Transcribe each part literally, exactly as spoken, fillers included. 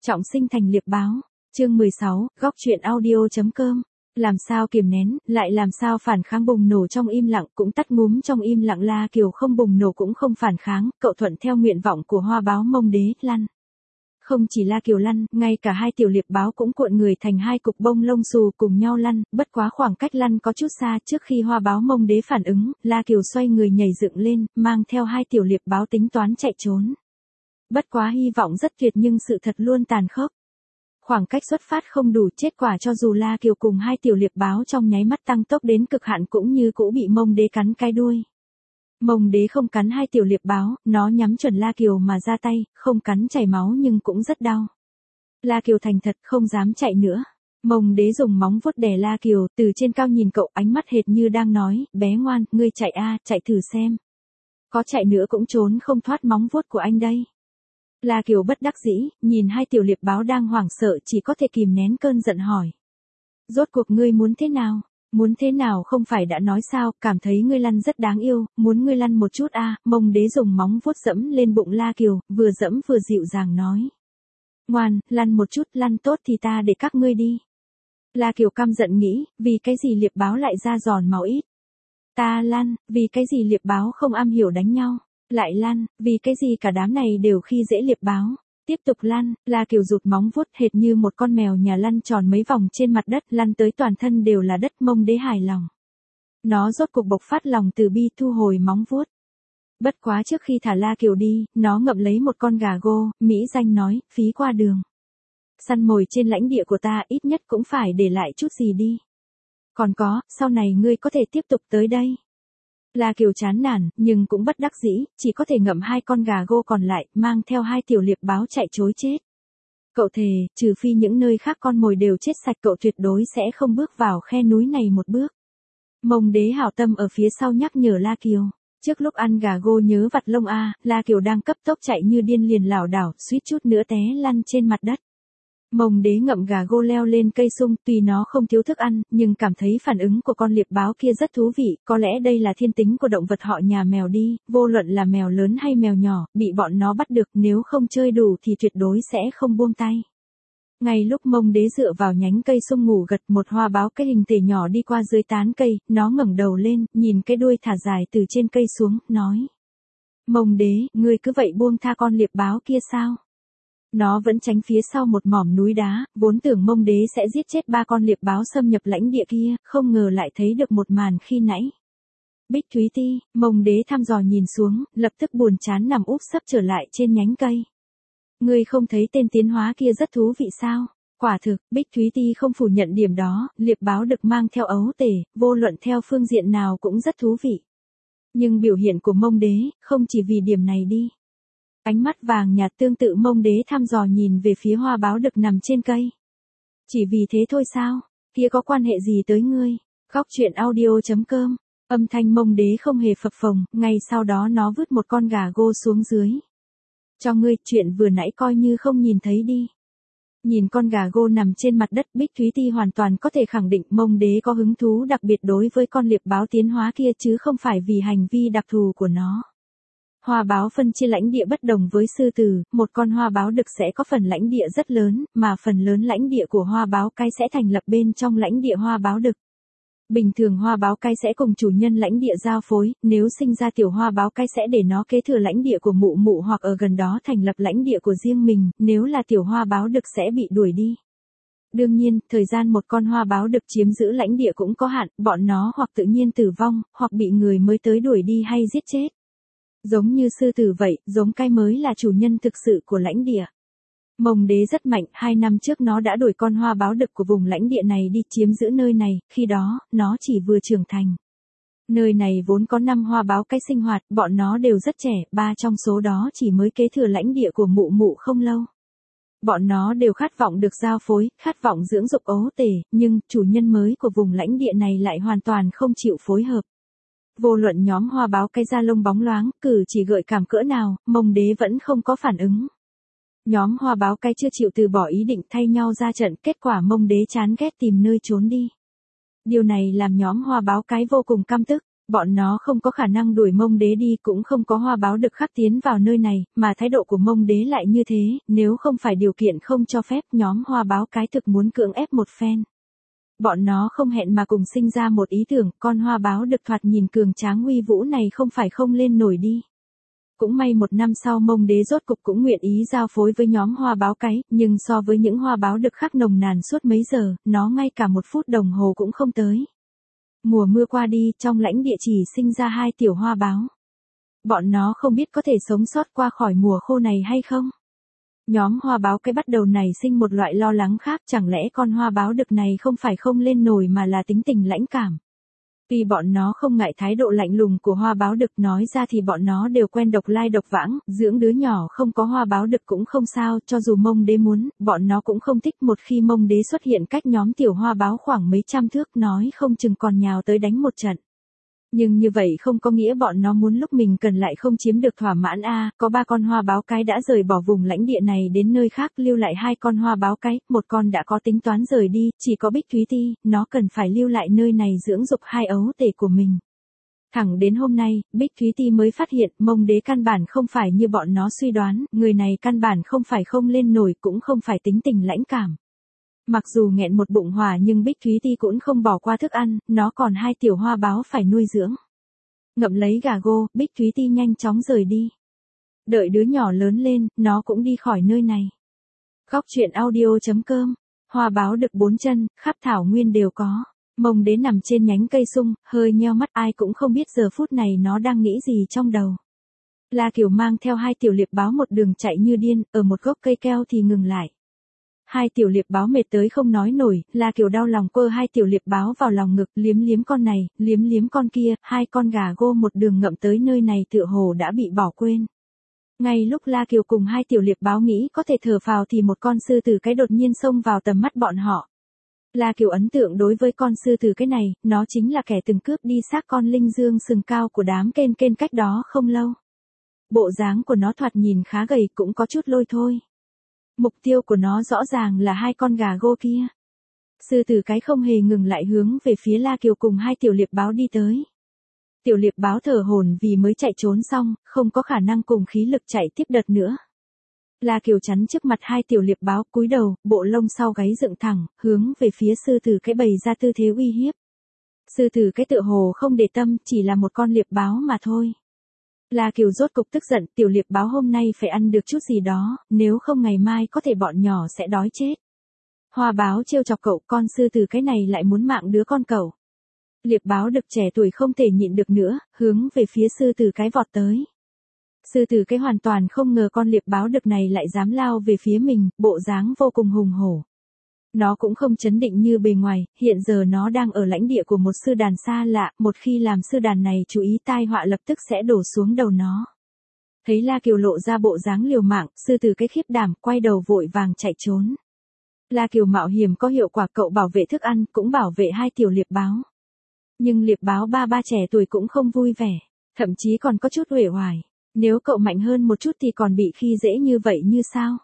Trọng sinh thành liệp báo. Chương mười sáu, góc truyện audio.com. Làm sao kiềm nén, lại làm sao phản kháng bùng nổ trong im lặng, cũng tắt ngúm trong im lặng. La Kiều không bùng nổ cũng không phản kháng, cậu thuận theo nguyện vọng của hoa báo Mông Đế, lăn. Không chỉ La Kiều lăn, ngay cả hai tiểu liệp báo cũng cuộn người thành hai cục bông lông xù cùng nhau lăn, bất quá khoảng cách lăn có chút xa. Trước khi hoa báo Mông Đế phản ứng, La Kiều xoay người nhảy dựng lên, mang theo hai tiểu liệp báo tính toán chạy trốn. Bất quá hy vọng rất tuyệt nhưng sự thật luôn tàn khốc. Khoảng cách xuất phát không đủ, kết quả cho dù La Kiều cùng hai tiểu liệp báo trong nháy mắt tăng tốc đến cực hạn cũng như cũ bị Mông Đế cắn cái đuôi. Mông Đế không cắn hai tiểu liệp báo, nó nhắm chuẩn La Kiều mà ra tay, không cắn chảy máu nhưng cũng rất đau. La Kiều thành thật không dám chạy nữa. Mông Đế dùng móng vuốt đè La Kiều, từ trên cao nhìn cậu, ánh mắt hệt như đang nói, bé ngoan, ngươi chạy a, chạy thử xem. Có chạy nữa cũng trốn không thoát móng vuốt của anh đây. La Kiều bất đắc dĩ, nhìn hai tiểu liệp báo đang hoảng sợ chỉ có thể kìm nén cơn giận hỏi. Rốt cuộc ngươi muốn thế nào? Muốn thế nào không phải đã nói sao, cảm thấy ngươi lăn rất đáng yêu, muốn ngươi lăn một chút a. À, Mông Đế dùng móng vuốt dẫm lên bụng La Kiều, vừa dẫm vừa dịu dàng nói. Ngoan, lăn một chút, lăn tốt thì ta để các ngươi đi. La Kiều căm giận nghĩ, vì cái gì liệp báo lại ra giòn máu ít? Ta lăn, vì cái gì liệp báo không am hiểu đánh nhau? Lại lăn, vì cái gì cả đám này đều khi dễ liệp báo? Tiếp tục lăn, La Kiều rụt móng vuốt hệt như một con mèo nhà lăn tròn mấy vòng trên mặt đất, lăn tới toàn thân đều là đất. Mông Đế hài lòng. Nó rốt cuộc bộc phát lòng từ bi, thu hồi móng vuốt. Bất quá trước khi thả La Kiều đi, nó ngậm lấy một con gà gô, mỹ danh nói, phí qua đường. Săn mồi trên lãnh địa của ta ít nhất cũng phải để lại chút gì đi. Còn có, sau này ngươi có thể tiếp tục tới đây. La Kiều chán nản, nhưng cũng bất đắc dĩ, chỉ có thể ngậm hai con gà gô còn lại, mang theo hai tiểu liệp báo chạy trối chết. Cậu thề, trừ phi những nơi khác con mồi đều chết sạch, cậu tuyệt đối sẽ không bước vào khe núi này một bước. Mông Đế hảo tâm ở phía sau nhắc nhở La Kiều. Trước lúc ăn gà gô nhớ vặt lông a. La Kiều đang cấp tốc chạy như điên liền lảo đảo, suýt chút nữa té lăn trên mặt đất. Mông Đế ngậm gà gô leo lên cây sung, tuy nó không thiếu thức ăn, nhưng cảm thấy phản ứng của con liệp báo kia rất thú vị, có lẽ đây là thiên tính của động vật họ nhà mèo đi, vô luận là mèo lớn hay mèo nhỏ, bị bọn nó bắt được nếu không chơi đủ thì tuyệt đối sẽ không buông tay. Ngay lúc Mông Đế dựa vào nhánh cây sung ngủ gật, một hoa báo cây hình tể nhỏ đi qua dưới tán cây, nó ngẩng đầu lên, nhìn cái đuôi thả dài từ trên cây xuống, nói. Mông Đế, ngươi cứ vậy buông tha con liệp báo kia sao? Nó vẫn tránh phía sau một mỏm núi đá, vốn tưởng Mông Đế sẽ giết chết ba con liệp báo xâm nhập lãnh địa kia, không ngờ lại thấy được một màn khi nãy. Bích Thúy Ti, Mông Đế thăm dò nhìn xuống, lập tức buồn chán nằm úp sấp trở lại trên nhánh cây. Ngươi không thấy tên tiến hóa kia rất thú vị sao? Quả thực, Bích Thúy Ti không phủ nhận điểm đó, liệp báo được mang theo ấu tể, vô luận theo phương diện nào cũng rất thú vị. Nhưng biểu hiện của Mông Đế, không chỉ vì điểm này đi. Ánh mắt vàng nhạt tương tự. Mông Đế thăm dò nhìn về phía hoa báo đực nằm trên cây. Chỉ vì thế thôi sao? Kia có quan hệ gì tới ngươi? Góc truyện audio.com. Âm thanh Mông Đế không hề phập phồng, ngay sau đó nó vứt một con gà gô xuống dưới. Cho ngươi, chuyện vừa nãy coi như không nhìn thấy đi. Nhìn con gà gô nằm trên mặt đất, Bích Thúy Ti hoàn toàn có thể khẳng định Mông Đế có hứng thú đặc biệt đối với con liệp báo tiến hóa kia chứ không phải vì hành vi đặc thù của nó. Hoa báo phân chia lãnh địa bất đồng với sư tử, một con hoa báo đực sẽ có phần lãnh địa rất lớn, mà phần lớn lãnh địa của hoa báo cái sẽ thành lập bên trong lãnh địa hoa báo đực. Bình thường hoa báo cái sẽ cùng chủ nhân lãnh địa giao phối, nếu sinh ra tiểu hoa báo cái sẽ để nó kế thừa lãnh địa của mụ mụ hoặc ở gần đó thành lập lãnh địa của riêng mình, nếu là tiểu hoa báo đực sẽ bị đuổi đi. Đương nhiên, thời gian một con hoa báo đực chiếm giữ lãnh địa cũng có hạn, bọn nó hoặc tự nhiên tử vong, hoặc bị người mới tới đuổi đi hay giết chết. Giống như sư tử vậy, giống cai mới là chủ nhân thực sự của lãnh địa. Mông Đế rất mạnh, hai năm trước nó đã đuổi con hoa báo đực của vùng lãnh địa này đi chiếm giữ nơi này, khi đó, nó chỉ vừa trưởng thành. Nơi này vốn có năm hoa báo cái sinh hoạt, bọn nó đều rất trẻ, ba trong số đó chỉ mới kế thừa lãnh địa của mụ mụ không lâu. Bọn nó đều khát vọng được giao phối, khát vọng dưỡng dục ấu tể, nhưng chủ nhân mới của vùng lãnh địa này lại hoàn toàn không chịu phối hợp. Vô luận nhóm hoa báo cái da lông bóng loáng, cử chỉ gợi cảm cỡ nào, Mông Đế vẫn không có phản ứng. Nhóm hoa báo cái chưa chịu từ bỏ ý định thay nhau ra trận, kết quả Mông Đế chán ghét tìm nơi trốn đi. Điều này làm nhóm hoa báo cái vô cùng căm tức. Bọn nó không có khả năng đuổi Mông Đế đi, cũng không có hoa báo đực khác tiến vào nơi này, mà thái độ của Mông Đế lại như thế, nếu không phải điều kiện không cho phép, nhóm hoa báo cái thực muốn cưỡng ép một phen. Bọn nó không hẹn mà cùng sinh ra một ý tưởng, con hoa báo đực thoạt nhìn cường tráng uy vũ này không phải không lên nổi đi. Cũng may một năm sau Mông Đế rốt cục cũng nguyện ý giao phối với nhóm hoa báo cái, nhưng so với những hoa báo đực khác nồng nàn suốt mấy giờ, nó ngay cả một phút đồng hồ cũng không tới. Mùa mưa qua đi, trong lãnh địa chỉ sinh ra hai tiểu hoa báo. Bọn nó không biết có thể sống sót qua khỏi mùa khô này hay không. Nhóm hoa báo cái bắt đầu nảy sinh một loại lo lắng khác, chẳng lẽ con hoa báo đực này không phải không lên nổi mà là tính tình lãnh cảm. Tuy bọn nó không ngại thái độ lạnh lùng của hoa báo đực, nói ra thì bọn nó đều quen độc lai độc vãng, dưỡng đứa nhỏ không có hoa báo đực cũng không sao, cho dù Mông Đế muốn, bọn nó cũng không thích. Một khi Mông Đế xuất hiện cách nhóm tiểu hoa báo khoảng mấy trăm thước, nói không chừng còn nhào tới đánh một trận. Nhưng như vậy không có nghĩa bọn nó muốn lúc mình cần lại không chiếm được thỏa mãn a. À, có ba con hoa báo cái đã rời bỏ vùng lãnh địa này đến nơi khác, lưu lại hai con hoa báo cái, một con đã có tính toán rời đi, chỉ có Bích Thúy Ti, nó cần phải lưu lại nơi này dưỡng dục hai ấu tể của mình. Thẳng đến hôm nay, Bích Thúy Ti mới phát hiện Mông Đế căn bản không phải như bọn nó suy đoán, người này căn bản không phải không lên nổi, cũng không phải tính tình lãnh cảm. Mặc dù nghẹn một bụng hỏa nhưng Bích Thúy Ti cũng không bỏ qua thức ăn, nó còn hai tiểu hoa báo phải nuôi dưỡng. Ngậm lấy gà gô, Bích Thúy Ti nhanh chóng rời đi. Đợi đứa nhỏ lớn lên, nó cũng đi khỏi nơi này. Góc truyện audio chấm com. Hoa báo đực bốn chân, khắp thảo nguyên đều có. Mông Đế nằm trên nhánh cây sung, hơi nheo mắt, ai cũng không biết giờ phút này nó đang nghĩ gì trong đầu. La Kiều mang theo hai tiểu liệp báo một đường chạy như điên, ở một gốc cây keo thì ngừng lại. Hai tiểu liệp báo mệt tới không nói nổi, La Kiều đau lòng quơ hai tiểu liệp báo vào lòng ngực, liếm liếm con này, liếm liếm con kia, hai con gà gô một đường ngậm tới nơi này tựa hồ đã bị bỏ quên. Ngay lúc La Kiều cùng hai tiểu liệp báo nghĩ có thể thở phào thì một con sư tử cái đột nhiên xông vào tầm mắt bọn họ. La Kiều ấn tượng đối với con sư tử cái này, nó chính là kẻ từng cướp đi xác con linh dương sừng cao của đám kên kên cách đó không lâu. Bộ dáng của nó thoạt nhìn khá gầy, cũng có chút lôi thôi. Mục tiêu của nó rõ ràng là hai con gà gô kia. Sư tử cái không hề ngừng lại hướng về phía La Kiều cùng hai tiểu liệp báo đi tới. Tiểu liệp báo thở hổn vì mới chạy trốn xong, không có khả năng cùng khí lực chạy tiếp đợt nữa. La Kiều chắn trước mặt hai tiểu liệp báo, cúi đầu, bộ lông sau gáy dựng thẳng, hướng về phía sư tử cái bày ra tư thế uy hiếp. Sư tử cái tựa hồ không để tâm, chỉ là một con liệp báo mà thôi. La Kiều rốt cục tức giận, tiểu liệp báo hôm nay phải ăn được chút gì đó, nếu không ngày mai có thể bọn nhỏ sẽ đói chết. Hoa báo trêu chọc cậu, con sư tử cái này lại muốn mạng đứa con cậu. Liệp báo đực trẻ tuổi không thể nhịn được nữa, hướng về phía sư tử cái vọt tới. Sư tử cái hoàn toàn không ngờ con liệp báo đực này lại dám lao về phía mình, bộ dáng vô cùng hùng hổ. Nó cũng không chấn định như bề ngoài, hiện giờ nó đang ở lãnh địa của một sư đàn xa lạ, một khi làm sư đàn này chú ý tai họa lập tức sẽ đổ xuống đầu nó. Thấy La Kiều lộ ra bộ dáng liều mạng, sư tử cái khiếp đảm, quay đầu vội vàng chạy trốn. La Kiều mạo hiểm có hiệu quả, cậu bảo vệ thức ăn, cũng bảo vệ hai tiểu liệp báo. Nhưng liệp báo ba ba trẻ tuổi cũng không vui vẻ, thậm chí còn có chút uể oải. Nếu cậu mạnh hơn một chút thì còn bị khi dễ như vậy như sao?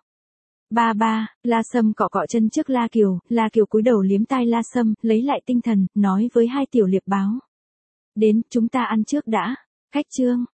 Ba ba, La Sâm cọ cọ chân trước La Kiều, La Kiều cúi đầu liếm tai La Sâm, lấy lại tinh thần, nói với hai tiểu liệp báo. Đến, chúng ta ăn trước đã. Khách trương,